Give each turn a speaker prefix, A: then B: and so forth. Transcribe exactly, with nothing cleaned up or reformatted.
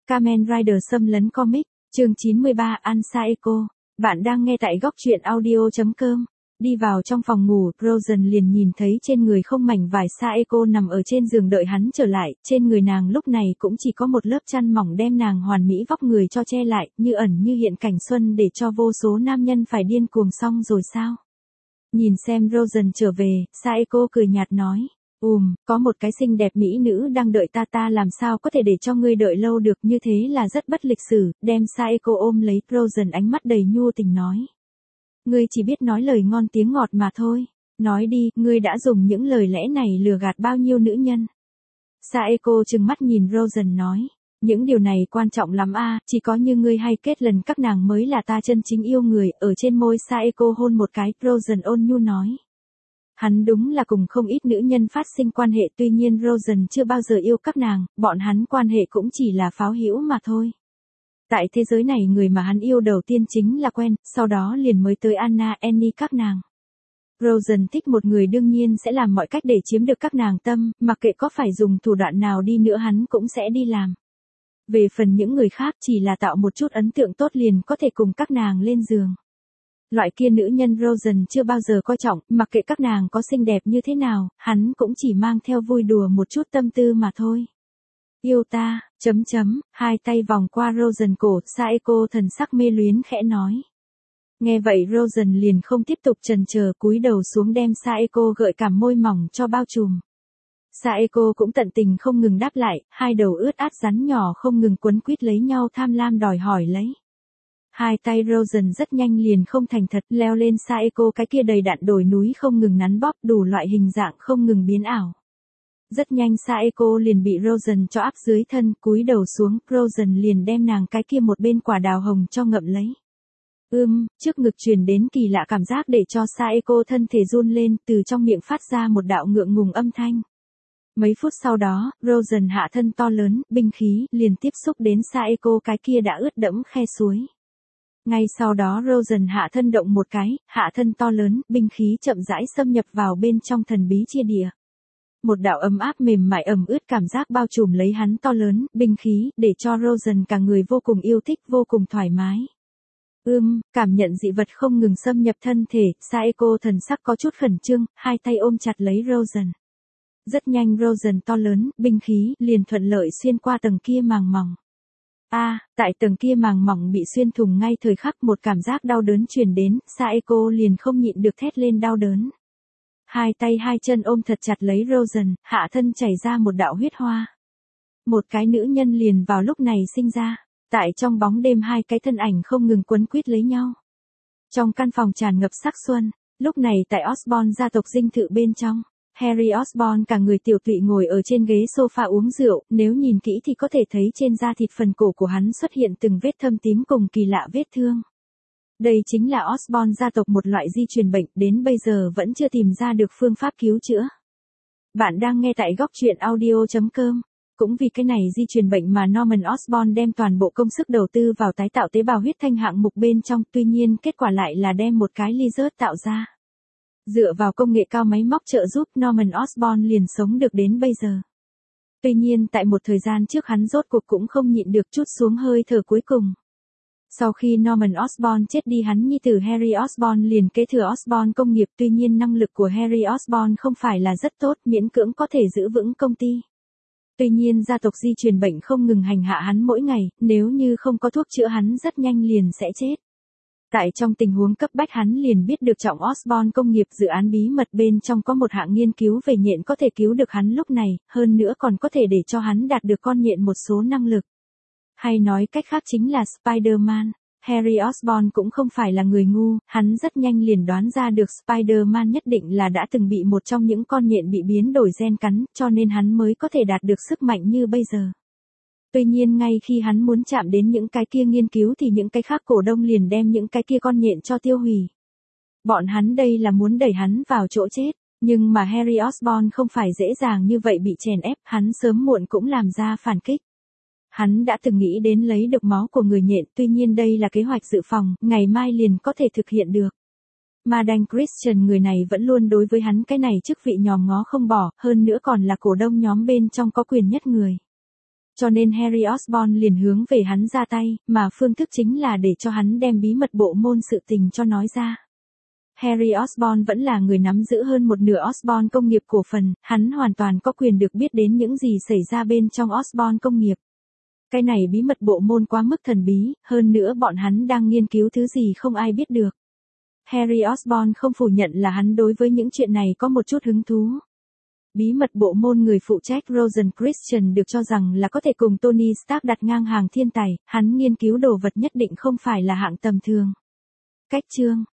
A: Kamen Rider xâm lấn comic, chương chín mươi ba An Saeko. Bạn đang nghe tại góc truyện audio chấm com. Đi vào trong phòng ngủ, Rosen liền nhìn thấy trên người không mảnh vải Saeko nằm ở trên giường đợi hắn trở lại, trên người nàng lúc này cũng chỉ có một lớp chăn mỏng đem nàng hoàn mỹ vóc người cho che lại, như ẩn như hiện cảnh xuân để cho vô số nam nhân phải điên cuồng xong rồi sao. Nhìn xem Rosen trở về, Saeko cười nhạt nói. Ùm, có một cái xinh đẹp mỹ nữ đang đợi ta ta làm sao có thể để cho ngươi đợi lâu được, như thế là rất bất lịch sử, đem Saeko ôm lấy, Rosen ánh mắt đầy nhu tình nói. Ngươi chỉ biết nói lời ngon tiếng ngọt mà thôi, nói đi, ngươi đã dùng những lời lẽ này lừa gạt bao nhiêu nữ nhân. Saeko trừng mắt nhìn Rosen nói, những điều này quan trọng lắm a, chỉ có như ngươi hay kết lần các nàng mới là ta chân chính yêu người, ở trên môi Saeko hôn một cái, Rosen ôn nhu nói. Hắn đúng là cùng không ít nữ nhân phát sinh quan hệ, tuy nhiên Rosen chưa bao giờ yêu các nàng, bọn hắn quan hệ cũng chỉ là pháo hữu mà thôi. Tại thế giới này người mà hắn yêu đầu tiên chính là Gwen, sau đó liền mới tới Anna, Annie các nàng. Rosen thích một người đương nhiên sẽ làm mọi cách để chiếm được các nàng tâm, mặc kệ có phải dùng thủ đoạn nào đi nữa hắn cũng sẽ đi làm. Về phần những người khác chỉ là tạo một chút ấn tượng tốt liền có thể cùng các nàng lên giường. Loại kia nữ nhân Rosen chưa bao giờ coi trọng, mặc kệ các nàng có xinh đẹp như thế nào, hắn cũng chỉ mang theo vui đùa một chút tâm tư mà thôi. Yêu ta, chấm chấm, hai tay vòng qua Rosen cổ, Saeko thần sắc mê luyến khẽ nói. Nghe vậy Rosen liền không tiếp tục chần chờ, cúi đầu xuống đem Saeko gợi cảm môi mỏng cho bao trùm. Saeko cũng tận tình không ngừng đáp lại, hai đầu ướt át rắn nhỏ không ngừng quấn quýt lấy nhau tham lam đòi hỏi lấy. Hai tay Rosen rất nhanh liền không thành thật leo lên Saeko cái kia đầy đặn đồi núi không ngừng nắn bóp, đủ loại hình dạng không ngừng biến ảo. Rất nhanh Saeko liền bị Rosen cho áp dưới thân, cúi đầu xuống, Rosen liền đem nàng cái kia một bên quả đào hồng cho ngậm lấy. Ưm, trước ngực truyền đến kỳ lạ cảm giác để cho Saeko thân thể run lên, từ trong miệng phát ra một đạo ngượng ngùng âm thanh. Mấy phút sau đó, Rosen hạ thân to lớn, binh khí, liền tiếp xúc đến Saeko cái kia đã ướt đẫm khe suối. Ngay sau đó Rosen hạ thân động một cái, hạ thân to lớn, binh khí chậm rãi xâm nhập vào bên trong thần bí chia địa. Một đạo ấm áp mềm mại ẩm ướt cảm giác bao trùm lấy hắn to lớn, binh khí, để cho Rosen cả người vô cùng yêu thích, vô cùng thoải mái. Ưm, cảm nhận dị vật không ngừng xâm nhập thân thể, Saeko thần sắc có chút khẩn trương, hai tay ôm chặt lấy Rosen. Rất nhanh Rosen to lớn, binh khí, liền thuận lợi xuyên qua tầng kia màng mỏng. A, à, tại tầng kia màng mỏng bị xuyên thủng ngay thời khắc một cảm giác đau đớn truyền đến, Saeko liền không nhịn được thét lên đau đớn. Hai tay hai chân ôm thật chặt lấy Rosen, hạ thân chảy ra một đạo huyết hoa. Một cái nữ nhân liền vào lúc này sinh ra, tại trong bóng đêm hai cái thân ảnh không ngừng quấn quýt lấy nhau. Trong căn phòng tràn ngập sắc xuân, lúc này tại Osborn gia tộc dinh thự bên trong. Harry Osborn cả người tiểu tụy ngồi ở trên ghế sofa uống rượu, nếu nhìn kỹ thì có thể thấy trên da thịt phần cổ của hắn xuất hiện từng vết thâm tím cùng kỳ lạ vết thương. Đây chính là Osborn gia tộc một loại di truyền bệnh, đến bây giờ vẫn chưa tìm ra được phương pháp cứu chữa. Bạn đang nghe tại góc truyện audio chấm com. Cũng vì cái này di truyền bệnh mà Norman Osborn đem toàn bộ công sức đầu tư vào tái tạo tế bào huyết thanh hạng mục bên trong, tuy nhiên kết quả lại là đem một cái lizard tạo ra. Dựa vào công nghệ cao máy móc trợ giúp, Norman Osborn liền sống được đến bây giờ. Tuy nhiên tại một thời gian trước hắn rốt cuộc cũng không nhịn được chút xuống hơi thở cuối cùng. Sau khi Norman Osborn chết đi, hắn nhi tử Harry Osborn liền kế thừa Osborn công nghiệp, tuy nhiên năng lực của Harry Osborn không phải là rất tốt, miễn cưỡng có thể giữ vững công ty. Tuy nhiên gia tộc di truyền bệnh không ngừng hành hạ hắn mỗi ngày, nếu như không có thuốc chữa hắn rất nhanh liền sẽ chết. Tại trong tình huống cấp bách hắn liền biết được trọng Osborn công nghiệp dự án bí mật bên trong có một hạng nghiên cứu về nhện có thể cứu được hắn lúc này, hơn nữa còn có thể để cho hắn đạt được con nhện một số năng lực. Hay nói cách khác chính là Spider-Man. Harry Osborn cũng không phải là người ngu, hắn rất nhanh liền đoán ra được Spider-Man nhất định là đã từng bị một trong những con nhện bị biến đổi gen cắn, cho nên hắn mới có thể đạt được sức mạnh như bây giờ. Tuy nhiên ngay khi hắn muốn chạm đến những cái kia nghiên cứu thì những cái khác cổ đông liền đem những cái kia con nhện cho tiêu hủy. Bọn hắn đây là muốn đẩy hắn vào chỗ chết, nhưng mà Harry Osborn không phải dễ dàng như vậy bị chèn ép, hắn sớm muộn cũng làm ra phản kích. Hắn đã từng nghĩ đến lấy được máu của người nhện, tuy nhiên đây là kế hoạch dự phòng, ngày mai liền có thể thực hiện được. Mà Dan Christian người này vẫn luôn đối với hắn cái này chức vị nhòm ngó không bỏ, hơn nữa còn là cổ đông nhóm bên trong có quyền nhất người. Cho nên Harry Osborn liền hướng về hắn ra tay, mà phương thức chính là để cho hắn đem bí mật bộ môn sự tình cho nói ra. Harry Osborn vẫn là người nắm giữ hơn một nửa Osborn công nghiệp cổ phần, hắn hoàn toàn có quyền được biết đến những gì xảy ra bên trong Osborn công nghiệp. Cái này bí mật bộ môn quá mức thần bí, hơn nữa bọn hắn đang nghiên cứu thứ gì không ai biết được. Harry Osborn không phủ nhận là hắn đối với những chuyện này có một chút hứng thú. Bí mật bộ môn người phụ trách Rowan Christian được cho rằng là có thể cùng Tony Stark đặt ngang hàng thiên tài, hắn nghiên cứu đồ vật nhất định không phải là hạng tầm thường. Cách chương